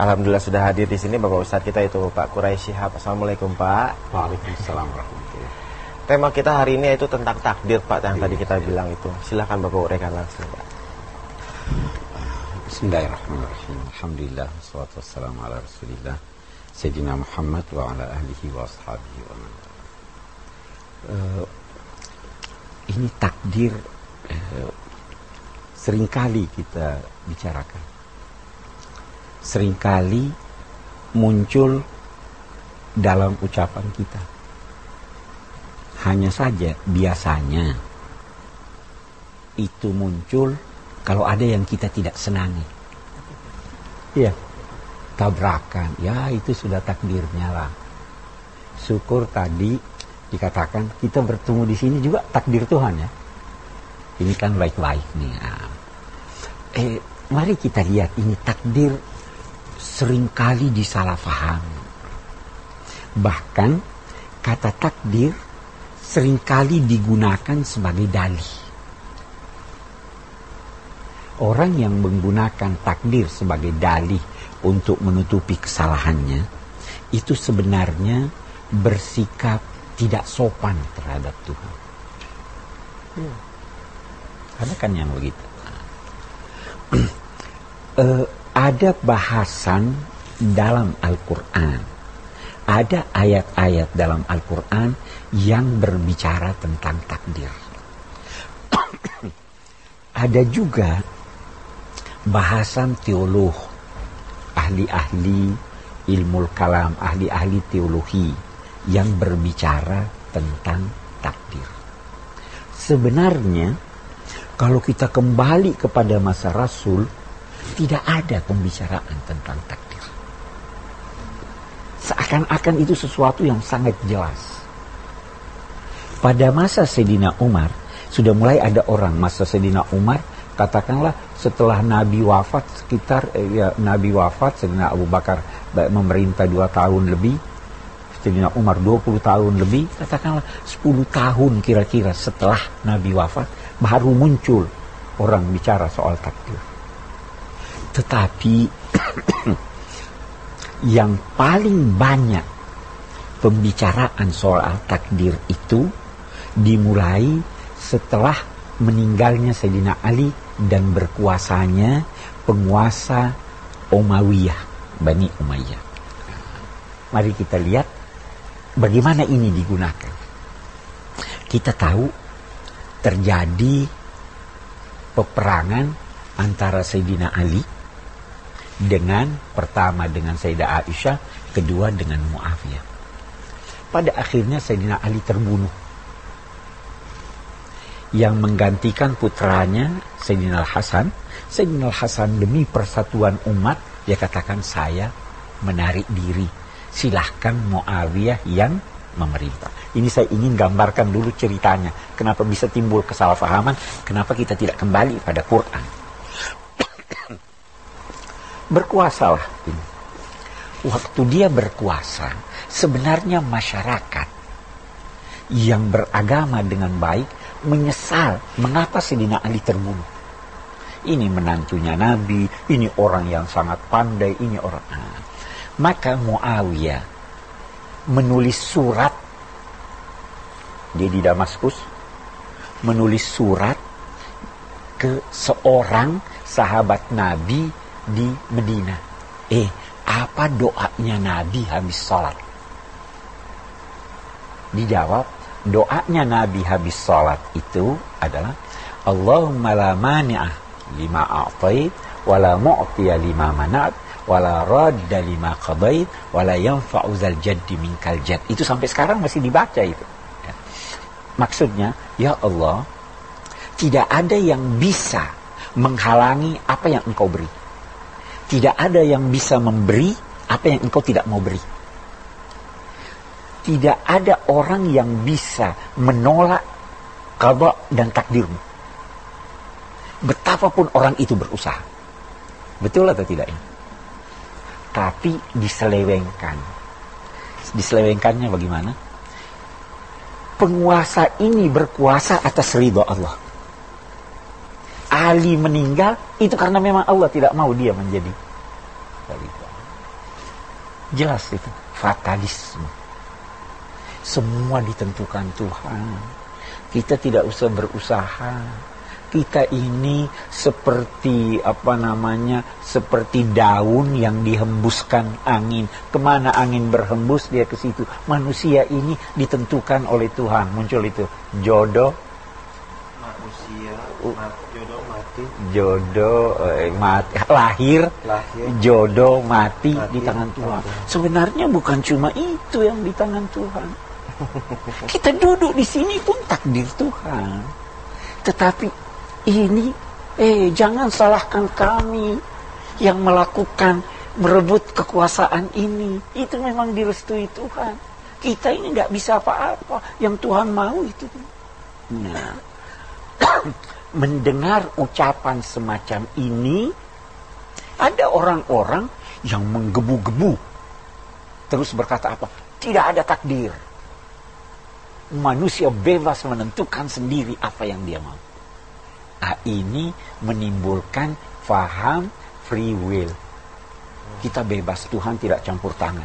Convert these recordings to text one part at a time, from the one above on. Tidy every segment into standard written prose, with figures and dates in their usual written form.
Alhamdulillah sudah hadir di sini Bapak Ustadz kita itu Pak Quraisy Shihab. Assalamualaikum Pak. Waalaikumsalam warahmatullahi. Tema kita hari ini itu tentang takdir Pak, yang tadi kita bilang itu. Silahkan Bapak uraikan langsung Pak. Bismillahirrahmanirrahim. Alhamdulillah, wassalatu wassalamu ala rasulillah Sayyidina Muhammad wa ala ahlihi wa ashabihi wa man. Ini takdir seringkali kita bicarakan. Seringkali muncul dalam ucapan kita. Hanya saja biasanya itu muncul kalau ada yang kita tidak senangi. Iya, tabrakan, ya itu sudah takdirnya lah. Syukur tadi dikatakan kita bertemu di sini juga takdir Tuhan ya. Ini kan baik-baik nih. Mari kita lihat ini takdir seringkali disalahfahami. Bahkan kata takdir seringkali digunakan sebagai dalih. Orang yang menggunakan takdir sebagai dalih untuk menutupi kesalahannya, itu sebenarnya bersikap tidak sopan terhadap Tuhan. Ada kan yang begitu. Ada bahasan dalam Al-Quran, ada ayat-ayat dalam Al-Quran yang berbicara tentang takdir. Ada juga bahasan teolog, ahli-ahli ilmu kalam, ahli-ahli teologi yang berbicara tentang takdir. Sebenarnya kalau kita kembali kepada masa Rasul, tidak ada pembicaraan tentang takdir. Seakan-akan itu sesuatu yang sangat jelas. Pada masa Sayyidina Umar, sudah mulai ada orang masa Sayyidina Umar, katakanlah setelah Nabi wafat sekitar, Nabi wafat, Sayyidina Abu Bakar memerintah 2 tahun lebih, Sayyidina Umar 20 tahun lebih, katakanlah 10 tahun kira-kira setelah Nabi wafat, baru muncul orang bicara soal takdir. Tetapi yang paling banyak pembicaraan soal takdir itu dimulai setelah meninggalnya Sayyidina Ali dan berkuasanya penguasa Umayyah, Bani Umayyah. Mari kita lihat bagaimana ini digunakan. Kita tahu terjadi peperangan antara Sayyidina Ali dengan pertama dengan Sayyidah Aisyah, kedua dengan Muawiyah. Pada akhirnya Sayyidina Ali terbunuh. Yang menggantikan putranya Sayyidina Al-Hasan. Sayyidina Al-Hasan demi persatuan umat, dia katakan saya menarik diri. Silahkan Muawiyah yang memerintah. Ini saya ingin gambarkan dulu ceritanya. Kenapa bisa timbul kesalahpahaman? Kenapa kita tidak kembali pada Quran? Berkuasalah ini. Waktu dia berkuasa, sebenarnya masyarakat yang beragama dengan baik menyesal mengapa Sayyidina Ali terbunuh. Ini menantunya Nabi, ini orang yang sangat pandai, ini orang. Maka Muawiyah menulis surat, dia di Damaskus, menulis surat ke seorang sahabat Nabi di Medina. Apa doanya Nabi habis sholat? Dijawab, doanya Nabi habis sholat itu adalah Allahumma la mani'ah lima a'tait wa la mu'tiya lima mana'at wa la radda lima qadait wa la yanfa'u zal jaddi minkal jadd. Itu sampai sekarang masih dibaca itu. Maksudnya, ya Allah, tidak ada yang bisa menghalangi apa yang Engkau beri. Tidak ada yang bisa memberi apa yang Engkau tidak mau beri. Tidak ada orang yang bisa menolak qada dan takdirmu. Betapapun orang itu berusaha. Betul atau tidak ini? Tapi diselewengkan. Diselewengkannya bagaimana? Penguasa ini berkuasa atas ridha Allah. Ali meninggal itu karena memang Allah tidak mau dia menjadi khalifah. Jelas itu, fatalisme. Semua ditentukan Tuhan. Kita tidak usah berusaha. Kita ini seperti seperti daun yang dihembuskan angin. Kemana angin berhembus dia ke situ. Manusia ini ditentukan oleh Tuhan. Muncul itu jodoh, manusia, mati, lahir, jodoh, mati di tangan Tuhan. Sebenarnya bukan cuma itu yang di tangan Tuhan. Kita duduk di sini pun takdir Tuhan. Tetapi ini, jangan salahkan kami yang merebut kekuasaan ini. Itu memang direstui Tuhan. Kita ini nggak bisa apa-apa. Yang Tuhan mau itu. Nah, mendengar ucapan semacam ini, ada orang-orang yang menggebu-gebu. Terus berkata apa? Tidak ada takdir. Manusia bebas menentukan sendiri apa yang dia mau. Ini menimbulkan faham free will. Kita bebas, Tuhan tidak campur tangan.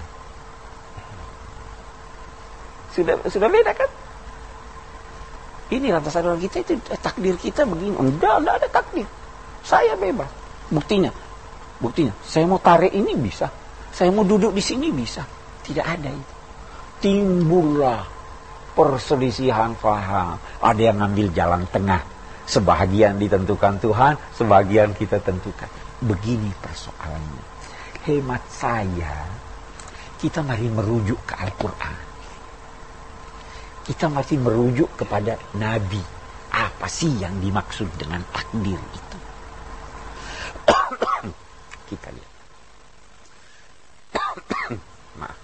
Sudah beda kan? Ini lantas ada orang kita itu takdir kita begini. Enggak ada takdir. Saya bebas. Buktinya, saya mau tarik ini bisa. Saya mau duduk di sini bisa. Tidak ada itu. Timbullah perselisihan faham. Ada yang ngambil jalan tengah. Sebahagian ditentukan Tuhan, sebagian kita tentukan. Begini persoalannya. Hemat saya, kita mari merujuk ke Al-Quran. Kita masih merujuk kepada Nabi. Apa sih yang dimaksud dengan takdir itu? Kita lihat. Maaf.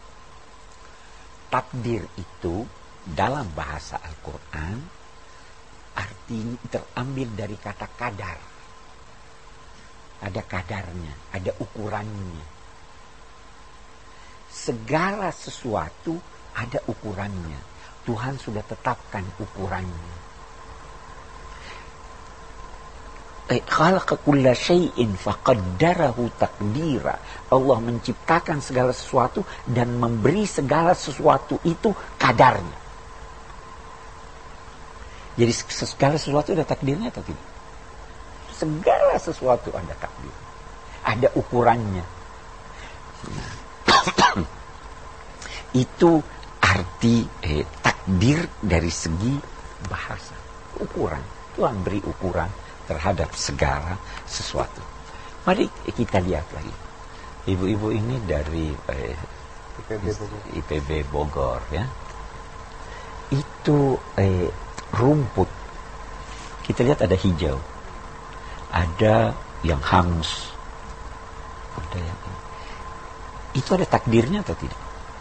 Takdir itu dalam bahasa Al-Quran artinya terambil dari kata kadar. Ada kadarnya, ada ukurannya. Segala sesuatu ada ukurannya. Tuhan sudah tetapkan ukurannya. Khalaqa kulla syai'in faqaddarahu taqdira. Allah menciptakan segala sesuatu dan memberi segala sesuatu itu kadarnya. Jadi segala sesuatu ada takdirnya atau tidak? Segala sesuatu ada takdir. Ada ukurannya. Nah, itu arti takdir dari segi bahasa. Ukuran. Tuhan beri ukuran terhadap segala sesuatu. Mari kita lihat lagi. Ibu-ibu ini dari IPB Bogor ya. Itu rumput. Kita lihat ada hijau. Ada yang hangus. Ada yang itu ada takdirnya atau tidak?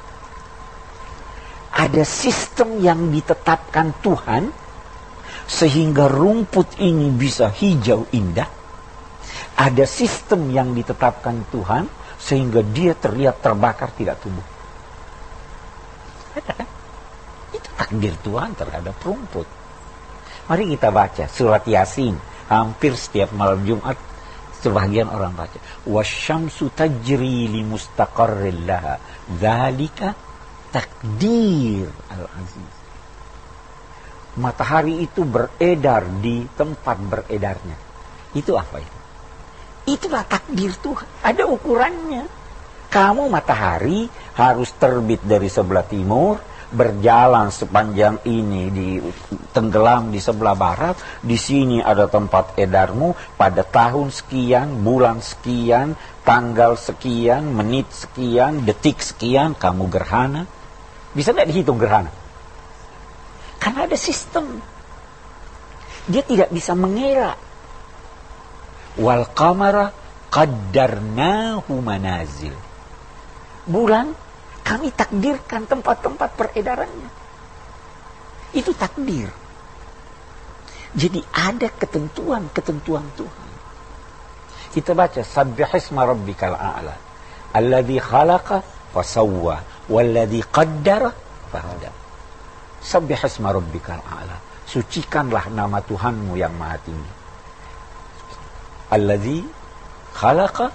Ada sistem yang ditetapkan Tuhan sehingga rumput ini bisa hijau indah. Ada sistem yang ditetapkan Tuhan sehingga dia terlihat terbakar tidak tumbuh. Ada kan? Itu takdir Tuhan terhadap rumput. Mari kita baca surat Yasin. Hampir setiap malam Jumat sebagian orang baca. Wasyamsu tajri li mustaqarril laha. Dzalika takdir al-aziz. Matahari itu beredar di tempat beredarnya. Itu apa itu? Itulah takdir Tuhan. Ada ukurannya. Kamu matahari harus terbit dari sebelah timur, berjalan sepanjang ini, tenggelam di sebelah barat. Di sini ada tempat edarmu. Pada tahun sekian, bulan sekian, tanggal sekian, menit sekian, detik sekian, kamu gerhana. Bisa tidak dihitung gerhana? Karena ada sistem. Dia tidak bisa mengelak. Wal qamara qaddarnahu manazil. Bulan kami takdirkan tempat-tempat peredarannya. Itu takdir. Jadi ada ketentuan-ketentuan Tuhan. Kita baca Sabbihisma rabbikal a'la alladzi khalaqa fasawwa walladzi qaddara fahada. Sabbihisma rabbikal a'la. Sucikanlah nama Tuhanmu yang maha tinggi. Alladzi khalaqa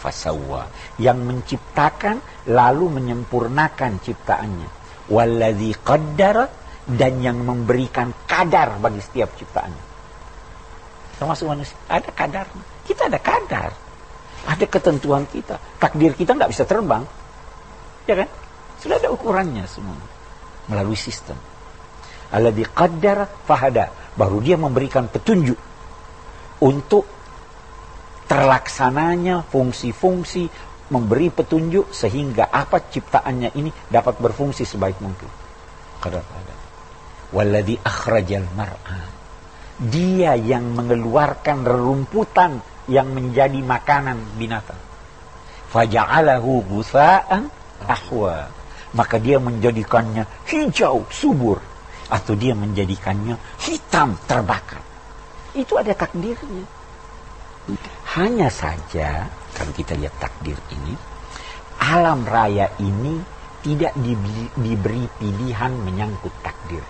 fasawwa, yang menciptakan lalu menyempurnakan ciptaannya. Walladzi qaddara, dan yang memberikan kadar bagi setiap ciptaannya. Termasuk manusia, ada kadarnya. Kita ada kadar. Ada ketentuan kita. Takdir kita nggak bisa terbang. Ya kan? Sudah ada ukurannya semua. Melalui sistem. Alladzi qaddara fahada. Baru dia memberikan petunjuk untuk terlaksananya fungsi-fungsi, memberi petunjuk sehingga apa ciptaannya ini dapat berfungsi sebaik mungkin. Qadar fahada. Walladzi akhrajal mar'a. Dia yang mengeluarkan rerumputan yang menjadi makanan binatang. Faja'alahu ghutsa'an ahwa. Maka dia menjadikannya hijau subur, atau dia menjadikannya hitam terbakar. Itu ada takdirnya. Hanya saja kalau kita lihat takdir ini, alam raya ini tidak diberi pilihan menyangkut takdir.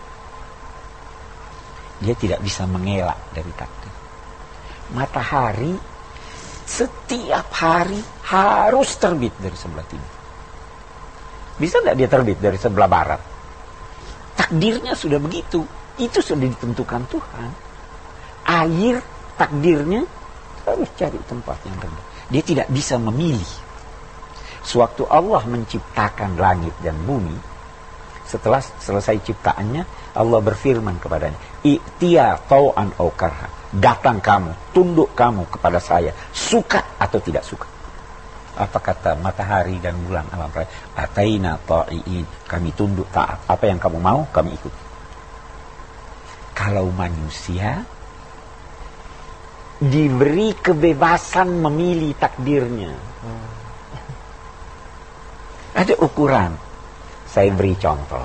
Dia tidak bisa mengelak dari takdir. Matahari setiap hari harus terbit dari sebelah timur. Bisa tidak dia terbit dari sebelah barat? Takdirnya sudah begitu. Itu sudah ditentukan Tuhan. Air takdirnya harus cari tempat yang rendah. Dia tidak bisa memilih. Sewaktu Allah menciptakan langit dan bumi, setelah selesai ciptaannya, Allah berfirman kepadanya, "I'tiya tau'an aw karha." Datang kamu, tunduk kamu kepada saya, suka atau tidak suka. Apa kata matahari dan bulan alam raya? Ataina ta'iin, kami tunduk taat. Apa yang kamu mau, kami ikut. Kalau manusia diberi kebebasan memilih takdirnya. Ada ukuran. Saya beri contoh.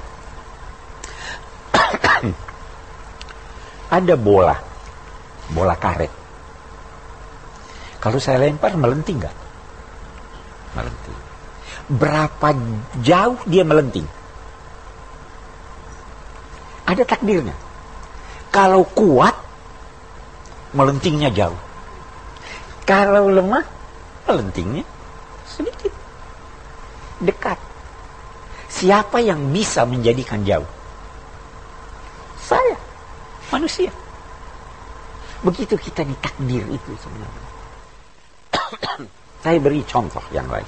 Ada bola karet. Kalau saya lempar, melenting nggak? Melenting. Berapa jauh dia melenting? Ada takdirnya. Kalau kuat, melentingnya jauh. Kalau lemah, melentingnya sedikit. Dekat. Siapa yang bisa menjadikan jauh? Saya, manusia. Begitu kita ditakdir itu sebenarnya. Saya beri contoh yang lain.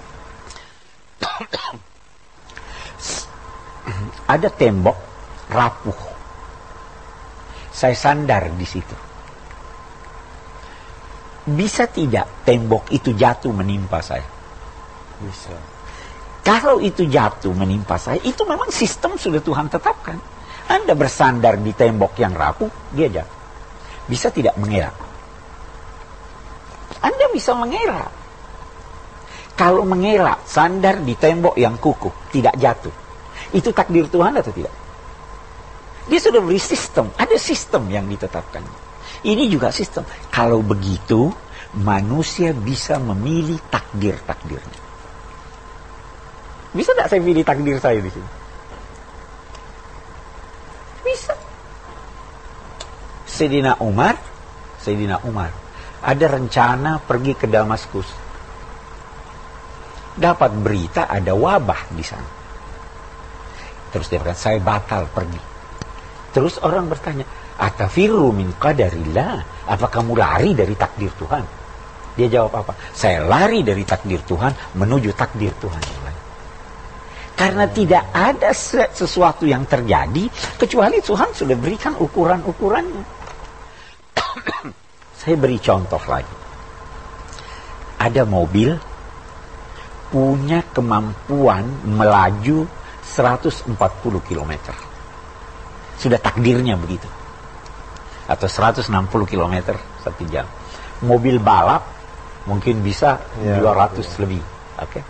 Ada tembok rapuh. Saya sandar di situ. Bisa tidak tembok itu jatuh menimpa saya? Bisa. Kalau itu jatuh menimpa saya, itu memang sistem sudah Tuhan tetapkan. Anda bersandar di tembok yang rapuh, dia jatuh. Bisa tidak mengelak? Anda bisa mengelak. Kalau mengelak, sandar di tembok yang kukuh, tidak jatuh. Itu takdir Tuhan atau tidak? Dia sudah beri sistem. Ada sistem yang ditetapkan. Ini juga sistem. Kalau begitu, manusia bisa memilih takdir-takdirnya. Bisa tidak saya pilih takdir saya di sini? Bisa. Sayyidina Umar ada rencana pergi ke Damaskus. Dapat berita ada wabah di sana. Terus dia berkata, saya batal pergi. Terus orang bertanya, atafirru min qadarillah? Apa kamu lari dari takdir Tuhan? Dia jawab apa? Saya lari dari takdir Tuhan menuju takdir Tuhan yang lain. Karena tidak ada sesuatu yang terjadi kecuali Tuhan sudah berikan ukuran-ukurannya. Saya beri contoh lagi. Ada mobil punya kemampuan melaju 140 km. Sudah takdirnya begitu. Atau 160 km satu jam. Mobil balap mungkin bisa 200 lebih. Oke.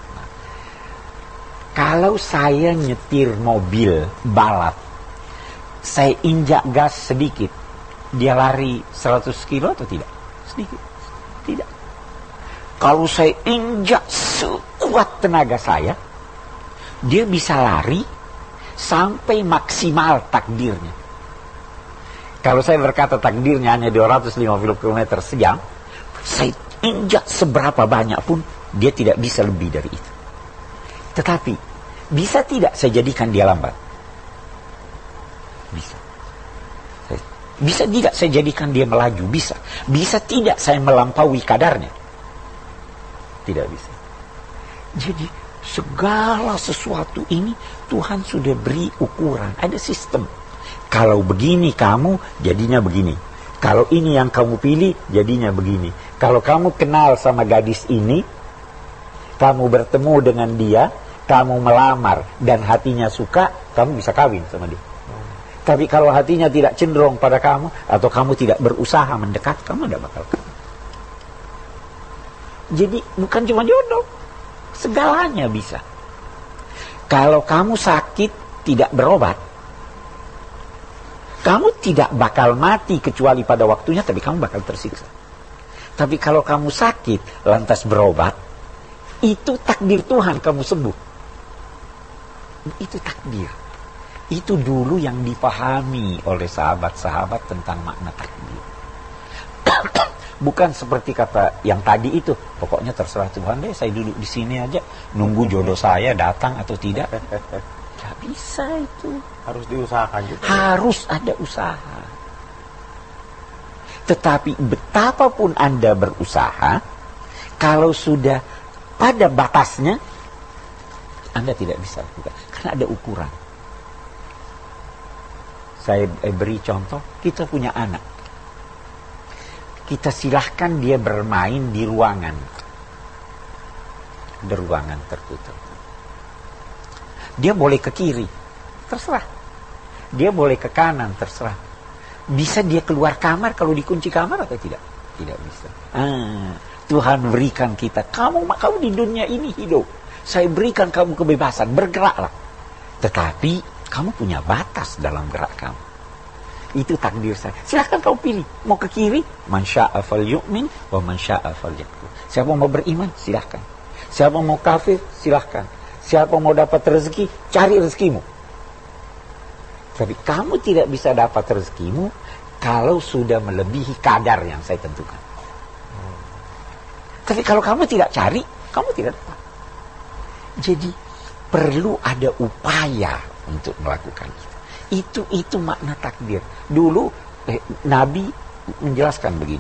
Kalau saya nyetir mobil balap, saya injak gas sedikit, dia lari 100 kilo atau tidak? Sedikit. Tidak. Kalau saya injak sekuat tenaga saya, dia bisa lari sampai maksimal takdirnya. Kalau saya berkata takdirnya hanya 250 km sejam, saya injak seberapa banyak pun, dia tidak bisa lebih dari itu. Tetapi, bisa tidak saya jadikan dia lambat? Bisa. Bisa tidak saya jadikan dia melaju? Bisa. Bisa tidak saya melampaui kadarnya? Tidak bisa. Jadi, segala sesuatu ini Tuhan sudah beri ukuran. Ada sistem. Kalau begini kamu, jadinya begini. Kalau ini yang kamu pilih, jadinya begini. Kalau kamu kenal sama gadis ini, kamu bertemu dengan dia, kamu melamar, dan hatinya suka, kamu bisa kawin sama dia. Tapi kalau hatinya tidak cenderung pada kamu, atau kamu tidak berusaha mendekat, kamu tidak bakal kawin. Jadi bukan cuma jodoh, segalanya bisa. Kalau kamu sakit tidak berobat, kamu tidak bakal mati kecuali pada waktunya, tapi kamu bakal tersiksa. Tapi kalau kamu sakit lantas berobat, itu takdir Tuhan kamu sembuh. Itu takdir. Itu dulu yang dipahami oleh sahabat-sahabat tentang makna takdir. Bukan seperti kata yang tadi itu, pokoknya terserah Tuhan deh, saya duduk di sini aja nunggu jodoh saya datang atau tidak. Gak bisa itu. Harus diusahakan juga. Harus ada usaha. Tetapi betapapun Anda berusaha, kalau sudah pada batasnya, Anda tidak bisa lakukan. Karena ada ukuran. Saya beri contoh, kita punya anak. Kita silahkan dia bermain di ruangan. Di ruangan tertutup. Dia boleh ke kiri, terserah. Dia boleh ke kanan, terserah. Bisa dia keluar kamar kalau dikunci kamar atau tidak? Tidak bisa. Tuhan berikan kita, kamu di dunia ini hidup. Saya berikan kamu kebebasan, bergeraklah. Tetapi kamu punya batas dalam gerak kamu. Itu takdir saya. Silahkan kau pilih. Mau ke kiri, man sya'a falyu'min wa man sya'a falyakfur. Siapa mau beriman, silahkan. Siapa mau kafir, silahkan. Siapa mau dapat rezeki, cari rezekimu. Tapi kamu tidak bisa dapat rezekimu kalau sudah melebihi kadar yang saya tentukan. Tapi kalau kamu tidak cari, kamu tidak dapat. Jadi perlu ada upaya untuk melakukan itu. Itu makna takdir. Dulu Nabi menjelaskan begini.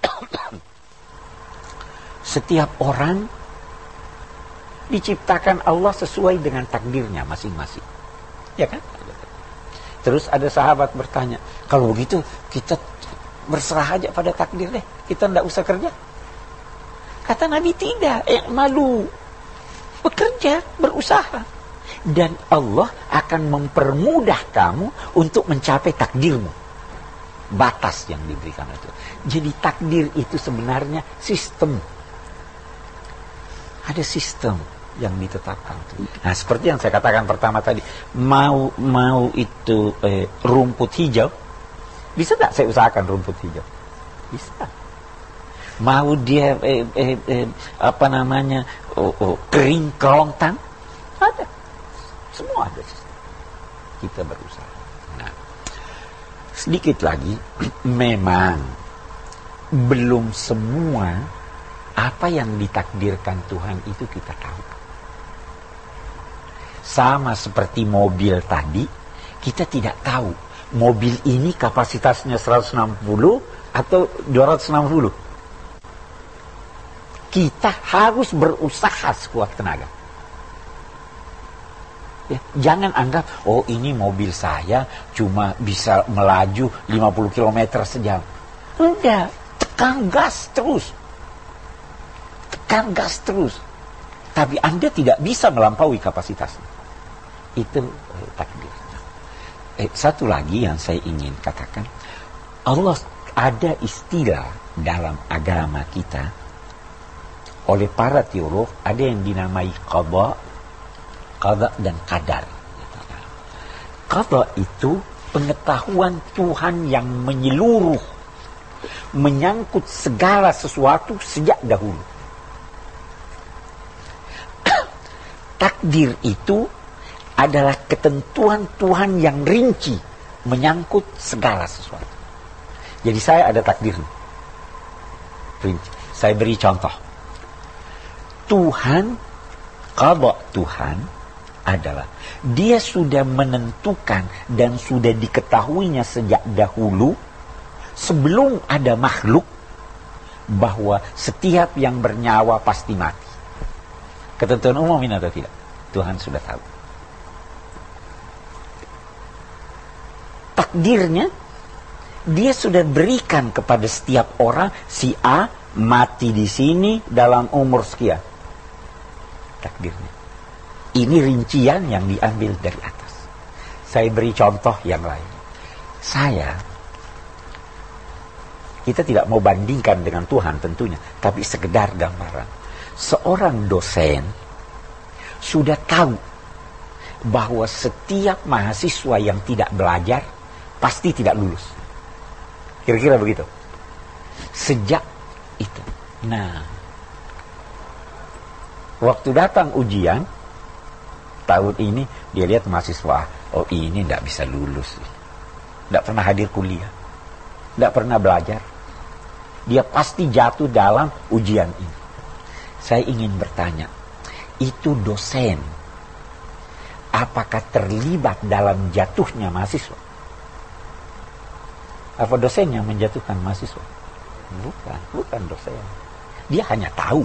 Setiap orang diciptakan Allah sesuai dengan takdirnya masing-masing. Ya kan? Terus ada sahabat bertanya, kalau begitu kita berserah aja pada takdir deh. Kita tidak usah kerja. Kata Nabi tidak, malu. Bekerja, berusaha. Dan Allah akan mempermudah kamu untuk mencapai takdirmu. Batas yang diberikan itu. Jadi takdir itu sebenarnya sistem. Ada sistem yang ditetapkan. Nah, seperti yang saya katakan pertama tadi, mau itu rumput hijau, bisa tak saya usahakan rumput hijau? Bisa. Mau dia kering kerontang, ada. Semua ada. Kita berusaha. Nah, sedikit lagi, memang belum semua apa yang ditakdirkan Tuhan itu kita tahu. Sama seperti mobil tadi, kita tidak tahu mobil ini kapasitasnya 160 atau 260. Kita harus berusaha sekuat tenaga. Ya, jangan anggap, oh ini mobil saya cuma bisa melaju 50 km sejam. Enggak, tekan gas terus. Tekan gas terus. Tapi Anda tidak bisa melampaui kapasitasnya. Itu takdir. Satu lagi yang saya ingin katakan, Allah ada istilah dalam agama kita oleh para teolog, ada yang dinamai qada dan qadar. Qada itu pengetahuan Tuhan yang menyeluruh, menyangkut segala sesuatu sejak dahulu. Takdir itu adalah ketentuan Tuhan yang rinci, menyangkut segala sesuatu. Jadi saya ada takdir rinci. Saya beri contoh. Tuhan, qada Tuhan adalah dia sudah menentukan dan sudah diketahuinya sejak dahulu sebelum ada makhluk bahwa setiap yang bernyawa pasti mati. Ketentuan umum ini atau tidak? Tuhan sudah tahu. Takdirnya dia sudah berikan kepada setiap orang, si A mati di sini dalam umur sekian. Takdirnya. Ini rincian yang diambil dari atas. Saya beri contoh yang lain. Kita tidak mau bandingkan dengan Tuhan tentunya, tapi sekedar gambaran. Seorang dosen sudah tahu bahwa setiap mahasiswa yang tidak belajar pasti tidak lulus. Kira-kira begitu. Sejak itu. Nah, waktu datang ujian tahun ini, dia lihat mahasiswa, oh ini tidak bisa lulus, tidak pernah hadir kuliah, tidak pernah belajar, dia pasti jatuh dalam ujian ini. Saya ingin bertanya, itu dosen apakah terlibat dalam jatuhnya mahasiswa? Apa dosen yang menjatuhkan mahasiswa? Bukan dosen. Dia hanya tahu.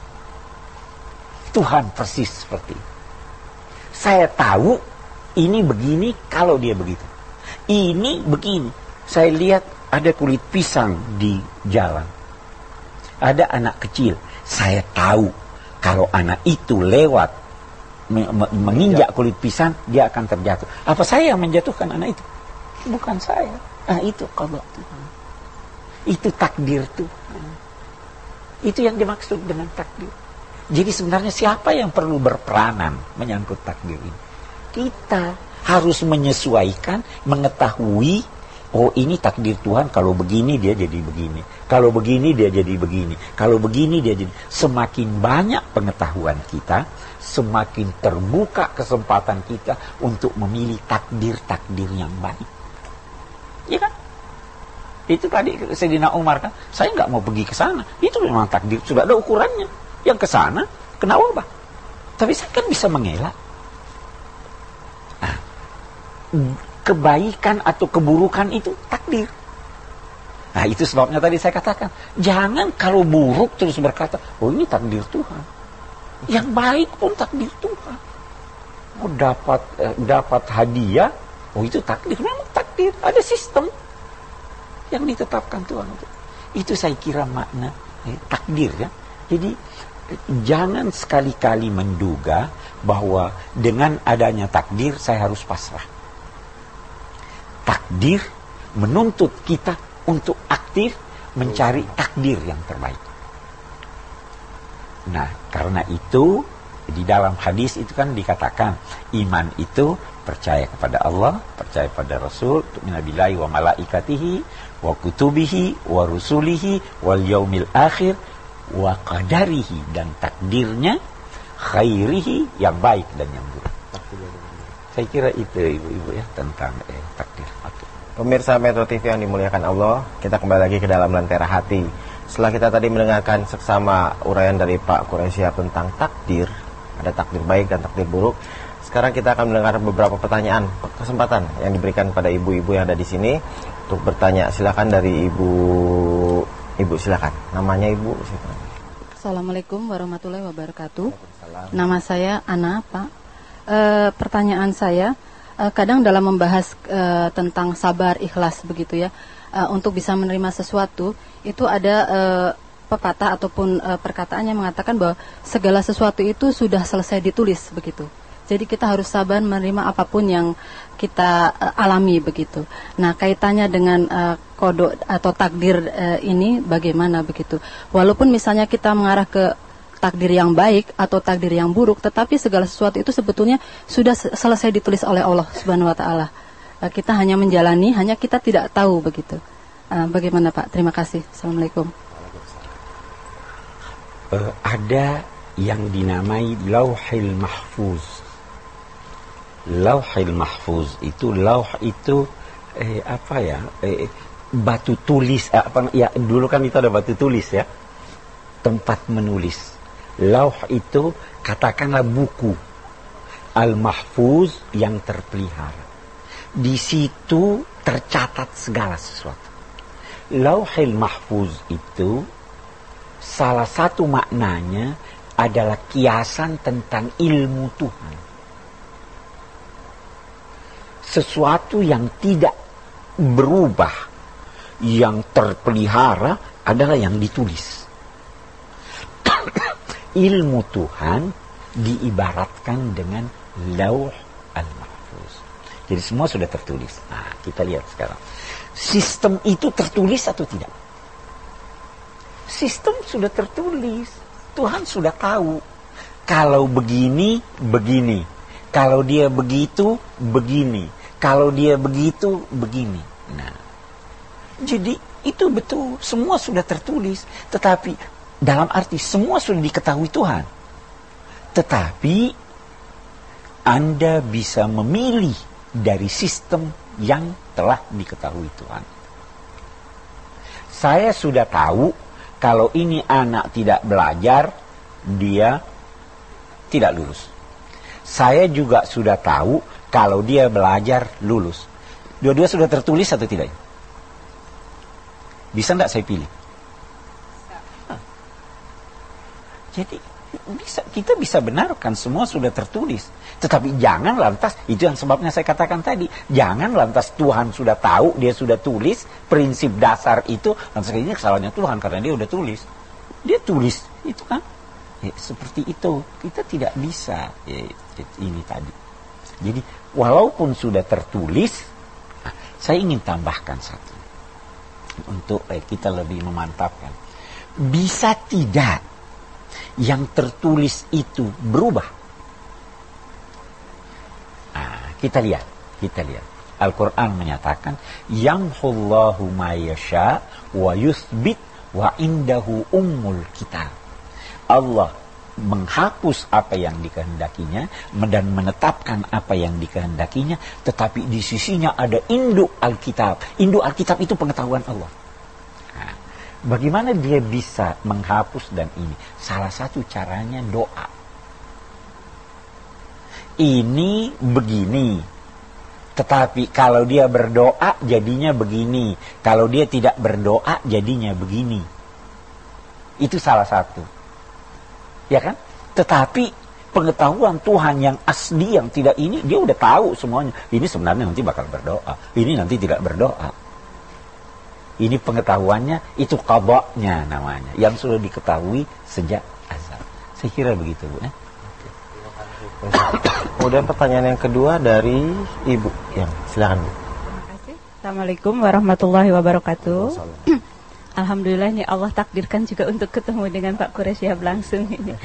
Tuhan persis seperti itu. Saya tahu ini begini kalau dia begitu. Ini begini. Saya lihat ada kulit pisang di jalan. Ada anak kecil. Saya tahu kalau anak itu lewat menginjak kulit pisang, dia akan terjatuh. Apa saya yang menjatuhkan anak itu? Bukan saya. Itu qada Tuhan. Itu takdir Tuhan. Itu yang dimaksud dengan takdir. Jadi sebenarnya siapa yang perlu berperanan menyangkut takdir ini? Kita harus menyesuaikan, mengetahui, oh ini takdir Tuhan, kalau begini dia jadi begini, kalau begini dia jadi begini, kalau begini dia jadi. Semakin banyak pengetahuan kita, semakin terbuka kesempatan kita untuk memilih takdir-takdir yang baik. Iya kan? Itu tadi Sayyidina Umar kan, saya nggak mau pergi ke sana. Itu memang takdir, sudah ada ukurannya. Yang ke sana kena wabah. Tapi saya kan bisa mengelak. Nah, kebaikan atau keburukan itu takdir. Nah, itu sebabnya tadi saya katakan, jangan kalau buruk terus berkata, oh ini takdir Tuhan. Yang baik pun takdir Tuhan. Oh dapat hadiah, oh itu takdir. Memang takdir, ada sistem yang ditetapkan Tuhan. Itu saya kira makna takdir ya. Jadi jangan sekali-kali menduga bahwa dengan adanya takdir saya harus pasrah. Takdir menuntut kita untuk aktif mencari takdir yang terbaik. Nah, karena itu di dalam hadis itu kan dikatakan iman itu percaya kepada Allah, percaya pada Rasul, tu'minu billahi wa malaikatihi wa kutubihi wa rusulihi wal yaumil akhir wa qadarihi, dan takdirnya khairihi, yang baik dan yang buruk. Saya kira itu ibu-ibu ya tentang takdir. Pemirsa Metro TV yang dimuliakan Allah, kita kembali lagi ke dalam Lentera Hati. Setelah kita tadi mendengarkan seksama uraian dari Pak Quraisyah tentang takdir, ada takdir baik dan takdir buruk. Sekarang kita akan mendengar beberapa pertanyaan, kesempatan yang diberikan pada ibu-ibu yang ada di sini untuk bertanya. Silakan dari Ibu silakan. Namanya Ibu. Assalamualaikum warahmatullahi wabarakatuh. Nama saya Ana, Pak. Pertanyaan saya, kadang dalam membahas tentang sabar, ikhlas begitu ya, untuk bisa menerima sesuatu, itu ada pepatah ataupun perkataan yang mengatakan bahwa segala sesuatu itu sudah selesai ditulis begitu. Jadi kita harus sabar menerima apapun yang kita alami begitu. Nah, kaitannya dengan kodok atau takdir ini bagaimana begitu? Walaupun misalnya kita mengarah ke takdir yang baik atau takdir yang buruk, tetapi segala sesuatu itu sebetulnya sudah selesai ditulis oleh Allah Subhanahu wa taala. Kita hanya menjalani, hanya kita tidak tahu begitu. Bagaimana Pak? Terima kasih. Assalamualaikum. Ada yang dinamai Lauhil Mahfuz. Lauhil Mahfuz itu, lauh itu batu tulis, dulu kan itu ada batu tulis ya. tempat menulis. Lauh itu katakanlah buku al-mahfuz yang terpelihara. Di situ tercatat segala sesuatu. Lauhil mahfuz itu salah satu maknanya adalah kiasan tentang ilmu Tuhan. Sesuatu yang tidak berubah, yang terpelihara adalah yang ditulis. Ilmu Tuhan diibaratkan dengan lauh al-mahfuz. Jadi semua sudah tertulis. Nah, kita lihat sekarang. Sistem itu tertulis atau tidak? Sistem sudah tertulis. Tuhan sudah tahu. Kalau begini, begini. Kalau dia begitu, begini. Kalau dia begitu, begini. Nah, jadi itu betul. Semua sudah tertulis. Tetapi dalam arti semua sudah diketahui Tuhan. Tetapi Anda bisa memilih dari sistem yang telah diketahui Tuhan. Saya sudah tahu kalau ini anak tidak belajar, dia tidak lulus. Saya juga sudah tahu kalau dia belajar, lulus. Dua-dua sudah tertulis atau tidak? Bisa enggak saya pilih? Jadi kita bisa benarkan semua sudah tertulis. Tetapi jangan lantas, itu yang sebabnya saya katakan tadi, jangan lantas Tuhan sudah tahu, dia sudah tulis, prinsip dasar itu, lantas ini kesalahannya Tuhan karena dia udah tulis. Dia tulis, itu kan. Seperti itu, kita tidak bisa ini tadi. Jadi walaupun sudah tertulis, saya ingin tambahkan satu. Untuk kita lebih memantapkan. Bisa tidak yang tertulis itu berubah? Kita lihat. Al-Quran menyatakan, yamhullahu ma yasha wa yuthbit wa indahu ummul kitab. Allah menghapus apa yang dikehendakinya dan menetapkan apa yang dikehendakinya, tetapi di sisinya ada induk Alkitab. Induk Alkitab itu pengetahuan Allah. Nah, bagaimana dia bisa menghapus dan ini? Salah satu caranya doa. Ini begini, tetapi kalau dia berdoa jadinya begini, kalau dia tidak berdoa jadinya begini. Itu salah satu, ya kan? Tetapi pengetahuan Tuhan yang asli, yang tidak ini, dia udah tahu semuanya. Ini sebenarnya nanti bakal berdoa, ini nanti tidak berdoa. Ini pengetahuannya, itu qadha-nya namanya, yang sudah diketahui sejak azal. Saya kira begitu, Bu. Kemudian pertanyaan yang kedua dari Ibu. Yang silakan, Bu. Terima kasih. Assalamualaikum warahmatullahi wabarakatuh. Alhamdulillah ini Allah takdirkan juga untuk ketemu dengan Pak Quraish langsung ini.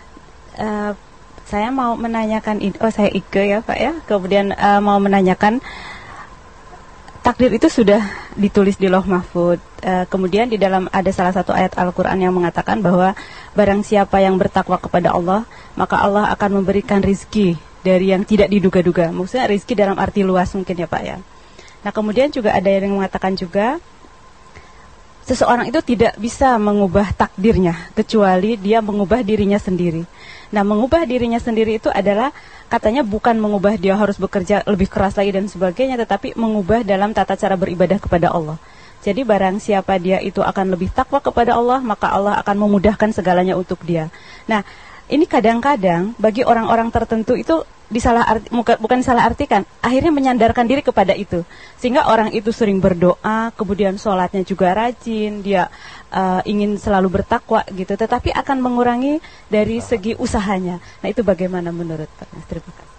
Saya mau menanyakan, saya Ike ya Pak ya. Kemudian mau menanyakan, takdir itu sudah ditulis di Lauh Mahfuz. Kemudian di dalam ada salah satu ayat Al-Quran yang mengatakan bahwa barang siapa yang bertakwa kepada Allah, maka Allah akan memberikan rizki dari yang tidak diduga-duga. Maksudnya rizki dalam arti luas mungkin ya Pak ya. Nah kemudian juga ada yang mengatakan juga, seseorang itu tidak bisa mengubah takdirnya kecuali dia mengubah dirinya sendiri. Nah, mengubah dirinya sendiri itu adalah katanya bukan mengubah dia harus bekerja lebih keras lagi dan sebagainya, tetapi mengubah dalam tata cara beribadah kepada Allah. Jadi barang siapa dia itu akan lebih takwa kepada Allah, maka Allah akan memudahkan segalanya untuk dia. Nah, ini kadang-kadang bagi orang-orang tertentu itu bukan salah artikan, akhirnya menyandarkan diri kepada itu, sehingga orang itu sering berdoa, kemudian sholatnya juga rajin, dia ingin selalu bertakwa gitu, tetapi akan mengurangi dari segi usahanya. Nah itu bagaimana menurut Pak? Terima kasih.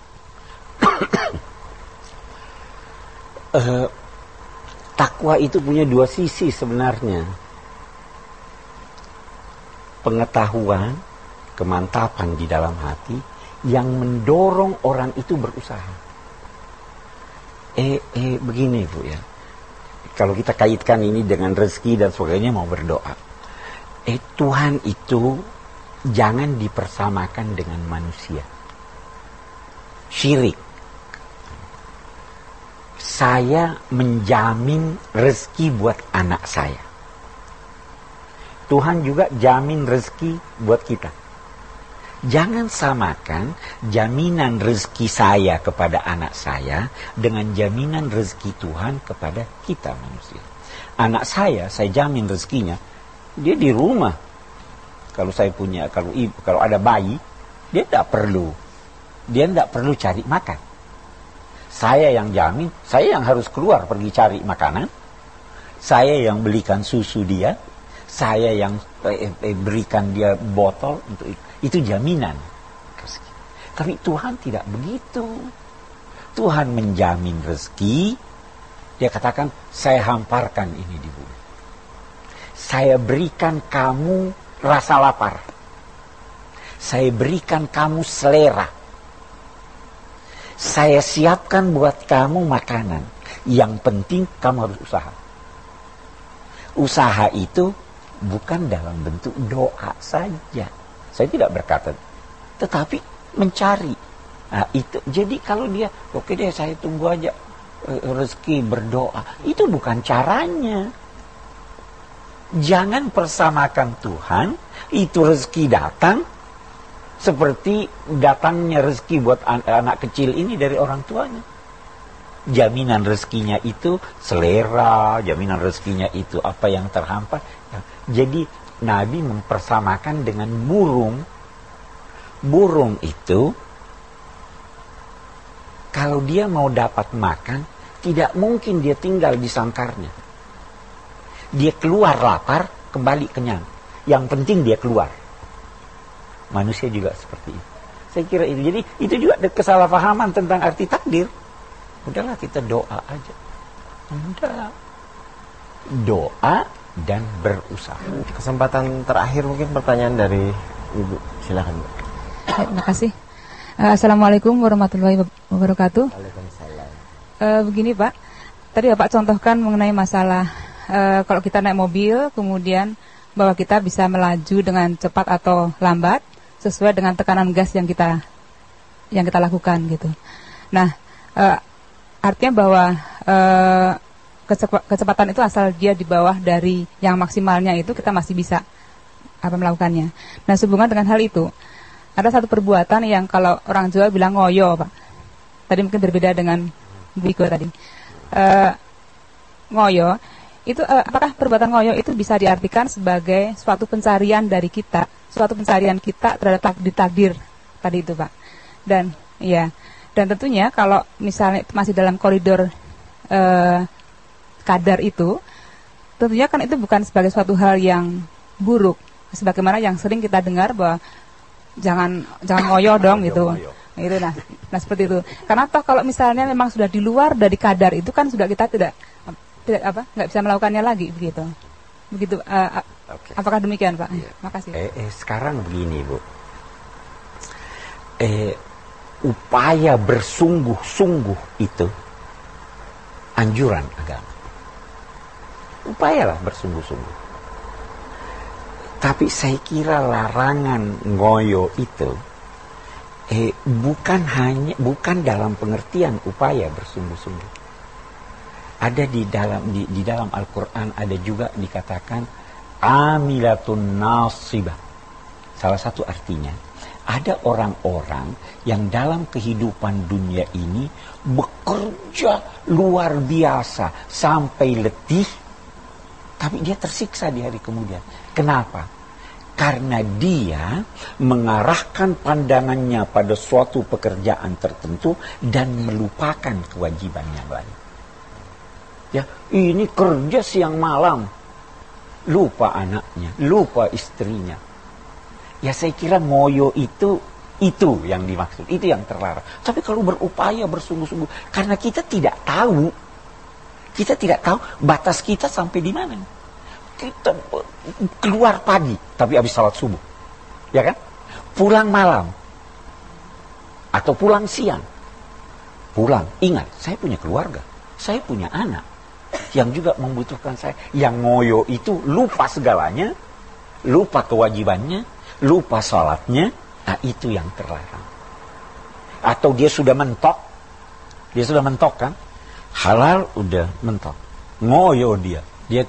Takwa itu punya dua sisi sebenarnya. Pengetahuan, kemantapan di dalam hati yang mendorong orang itu berusaha. Begini Bu ya. Kalau kita kaitkan ini dengan rezeki dan sebagainya, mau berdoa. Tuhan itu jangan dipersamakan dengan manusia. Syirik. Saya menjamin rezeki buat anak saya. Tuhan juga jamin rezeki buat kita. Jangan samakan jaminan rezeki saya kepada anak saya dengan jaminan rezeki Tuhan kepada kita manusia. Anak saya jamin rezekinya, dia di rumah. Kalau saya punya, kalau ada bayi, dia tidak perlu cari makan. Saya yang jamin, saya yang harus keluar pergi cari makanan, saya yang belikan susu dia, saya yang berikan dia botol untuk itu jaminan. Tapi Tuhan tidak begitu. Tuhan menjamin rezeki. Dia katakan, saya hamparkan ini di bumi. Saya berikan kamu rasa lapar. Saya berikan kamu selera. Saya siapkan buat kamu makanan. Yang penting kamu harus usaha. Usaha itu bukan dalam bentuk doa saja. Saya tidak berkata, tetapi mencari. Nah, itu. Jadi kalau dia, oke deh saya tunggu aja rezeki berdoa. Itu bukan caranya. Jangan persamakan Tuhan, itu rezeki datang seperti datangnya rezeki buat anak kecil ini dari orang tuanya. Jaminan rezekinya itu selera, jaminan rezekinya itu apa yang terhampar. Jadi Nabi mempersamakan dengan burung. Burung itu kalau dia mau dapat makan, tidak mungkin dia tinggal di sangkarnya. Dia keluar lapar, kembali kenyang. Yang penting dia keluar. Manusia juga seperti itu. Saya kira itu. Jadi itu juga kesalahpahaman tentang arti takdir. Udahlah kita doa aja. Udah. Doa dan berusaha. Kesempatan terakhir mungkin pertanyaan dari Ibu. Silakan, Bu. Terima kasih. Assalamualaikum warahmatullahi wabarakatuh. Waalaikumsalam. Begini Pak, tadi Bapak contohkan mengenai masalah kalau kita naik mobil, kemudian bahwa kita bisa melaju dengan cepat atau lambat sesuai dengan tekanan gas yang kita lakukan gitu. Nah, artinya bahwa kecepatan itu asal dia di bawah dari yang maksimalnya itu kita masih bisa melakukannya. Nah, sehubungan dengan hal itu, ada satu perbuatan yang kalau orang Jawa bilang ngoyo, Pak. Tadi mungkin berbeda dengan Biko tadi. Ngoyo itu apakah perbuatan ngoyo itu bisa diartikan sebagai suatu pencarian dari kita, suatu pencarian kita terhadap takdir tadi itu, Pak. Dan tentunya kalau misalnya masih dalam koridor kadar itu, tentunya kan itu bukan sebagai suatu hal yang buruk, sebagaimana yang sering kita dengar bahwa jangan ngoyo dong gitu. Gitu nah seperti itu. Karena toh kalau misalnya memang sudah di luar dari kadar itu kan sudah kita tidak nggak bisa melakukannya lagi begitu. Okay. Apakah demikian, Pak? Yeah. Makasih. Sekarang begini, Bu. Upaya bersungguh-sungguh itu anjuran agama. Upayalah bersungguh-sungguh. Tapi saya kira larangan ngoyo itu bukan dalam pengertian upaya bersungguh-sungguh. Ada di dalam Al-Qur'an ada juga dikatakan amilatun nasibah. Salah satu artinya ada orang-orang yang dalam kehidupan dunia ini bekerja luar biasa sampai letih, tapi dia tersiksa di hari kemudian. Kenapa? Karena dia mengarahkan pandangannya pada suatu pekerjaan tertentu dan melupakan kewajiban yang lain. Ya, ini kerja siang malam, lupa anaknya, lupa istrinya. Ya saya kira ngoyo itu yang dimaksud, itu yang terlarang. Tapi kalau berupaya bersungguh-sungguh, karena kita tidak tahu batas kita sampai di mana. Kita keluar pagi, tapi habis salat subuh, ya kan? Pulang malam, atau pulang siang. Pulang, ingat, saya punya keluarga, saya punya anak yang juga membutuhkan saya. Yang ngoyo itu lupa segalanya, lupa kewajibannya, lupa salatnya. Nah itu yang terlarang. Atau dia sudah mentok kan, halal udah mentok, ngoyo dia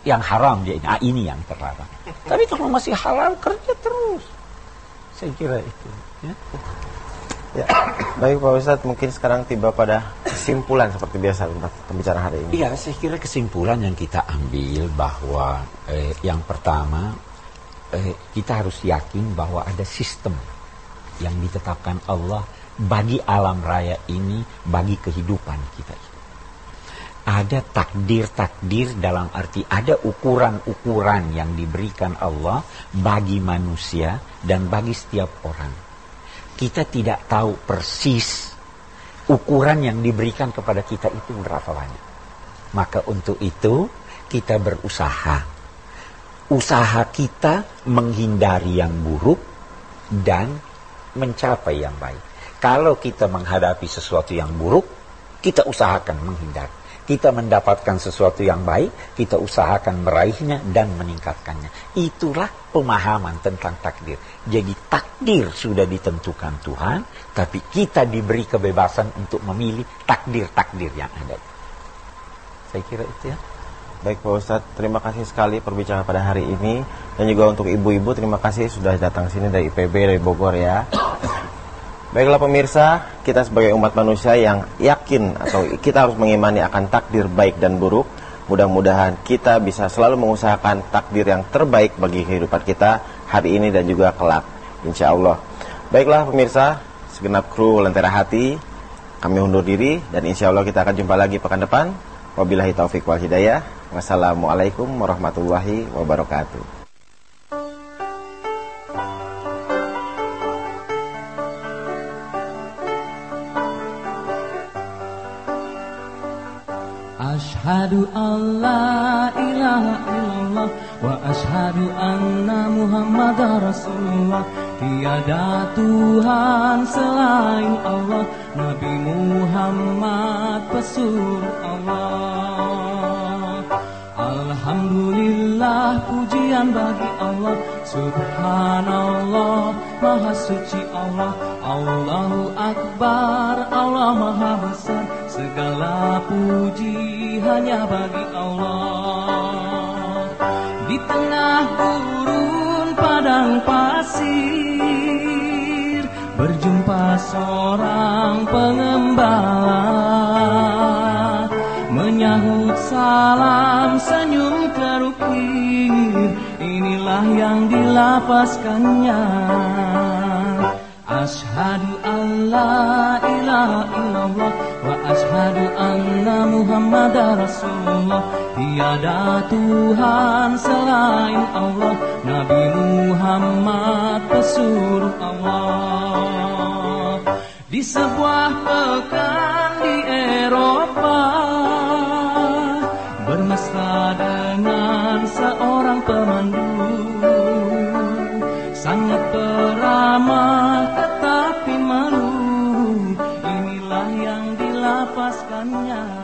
yang haram dia ini. Ini yang terlarang. Tapi kalau masih halal, kerja terus. Saya kira itu. Ya. Ya, baik Pak Ustadz, mungkin sekarang tiba pada kesimpulan seperti biasa tentang pembicaraan hari ini. Iya, saya kira kesimpulan yang kita ambil bahwa yang pertama, kita harus yakin bahwa ada sistem yang ditetapkan Allah bagi alam raya ini, bagi kehidupan kita. Ada takdir-takdir, dalam arti ada ukuran-ukuran yang diberikan Allah bagi manusia dan bagi setiap orang. Kita tidak tahu persis ukuran yang diberikan kepada kita itu berapa banyak. Maka untuk itu kita berusaha. Usaha kita menghindari yang buruk dan mencapai yang baik. Kalau kita menghadapi sesuatu yang buruk, kita usahakan menghindari. Kita mendapatkan sesuatu yang baik, kita usahakan meraihnya dan meningkatkannya. Itulah pemahaman tentang takdir. Jadi takdir sudah ditentukan Tuhan, tapi kita diberi kebebasan untuk memilih takdir-takdir yang ada. Saya kira itu ya. Baik Pak Ustadz, terima kasih sekali perbincangan pada hari ini. Dan juga untuk ibu-ibu, terima kasih sudah datang sini dari IPB, dari Bogor ya. Baiklah pemirsa, kita sebagai umat manusia yang yakin atau kita harus mengimani akan takdir baik dan buruk. Mudah-mudahan kita bisa selalu mengusahakan takdir yang terbaik bagi kehidupan kita hari ini dan juga kelak, insya Allah. Baiklah pemirsa, segenap kru Lentera Hati, kami undur diri dan insya Allah kita akan jumpa lagi pekan depan. Wabillahi taufik wal hidayah. Wassalamualaikum warahmatullahi wabarakatuh. Ashhadu an la ilaha illallah wa ashhadu anna Muhammadar Rasulullah. Tiada Tuhan selain Allah, Nabi Muhammad pesuruh Allah. Alhamdulillah, pujian bagi Allah. Subhanallah, maha suci Allah. Allahu Akbar, Allah maha besar. Segala puji hanya bagi Allah. Di tengah gurun padang pasir, berjumpa seorang pengembala. Menyahut salam, senyum terukir, inilah yang dilafazkannya. Ashhadu an la ilaha illallah wa ashhadu anna Muhammadar Rasulullah. Tiada Tuhan selain Allah, Nabi Muhammad pesuruh Allah. Di sebuah pekan di Eropa, bermesra dengan seorang pemandu. Sangat beramah tetapi malu, inilah yang dilafazkannya.